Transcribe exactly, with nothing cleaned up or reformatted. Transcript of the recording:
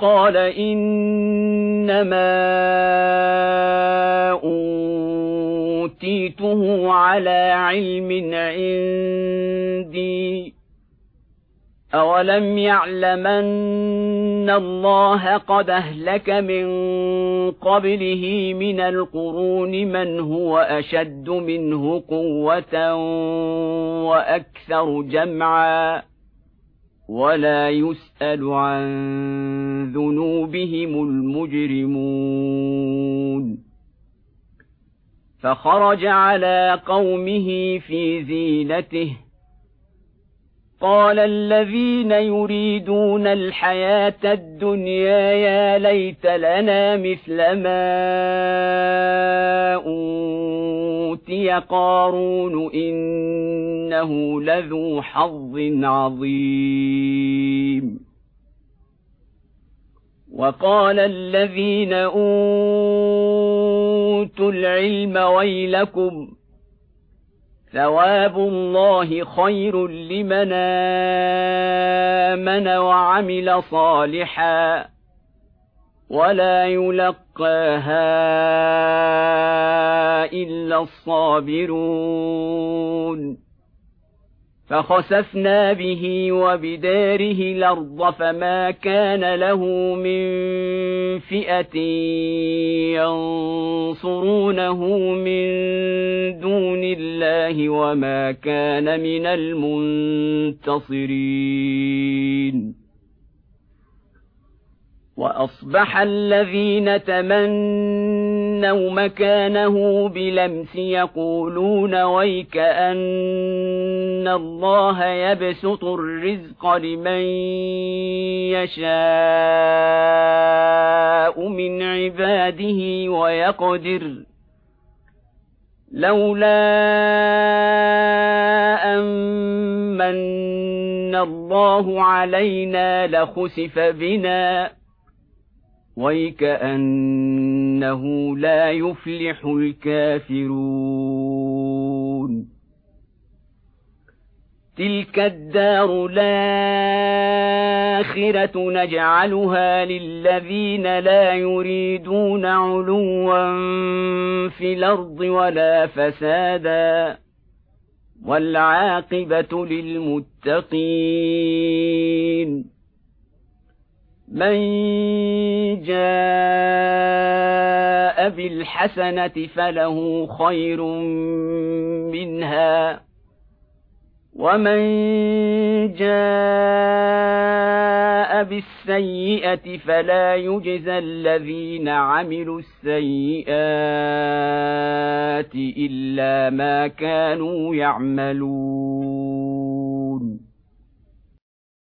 قال إنما أوتيته على علم عندي أولم يعلم أن الله قد أهلك من قبله من القرون من هو أشد منه قوة وأكثر جمعا ولا يسأل عن ذنوبهم المجرمون فخرج على قومه في زينته قال الذين يريدون الحياة الدنيا يا ليت لنا مثل ما أوتي قارون إنه لذو حظ عظيم وقال الذين أوتوا العلم ويلكم ثواب الله خير لمن آمن وعمل صالحا ولا يلقاها إلا الصابرون فخسفنا به وبداره الأرض فما كان له من فئة ينصرونه من دون الله وما كان من المنتصرين وأصبح الذين تمنوا مكانه بلمس يقولون ويك أن الله يبسط الرزق لمن يشاء من عباده ويقدر لولا أمن الله علينا لخسف بنا ويكأنه لا يفلح الكافرون تلك الدار الآخرة نجعلها للذين لا يريدون علوا في الأرض ولا فسادا والعاقبة للمتقين من جاء بالحسنة فله خير منها ومن جاء بالسيئة فلا يجزى الذين عملوا السيئات إلا ما كانوا يعملون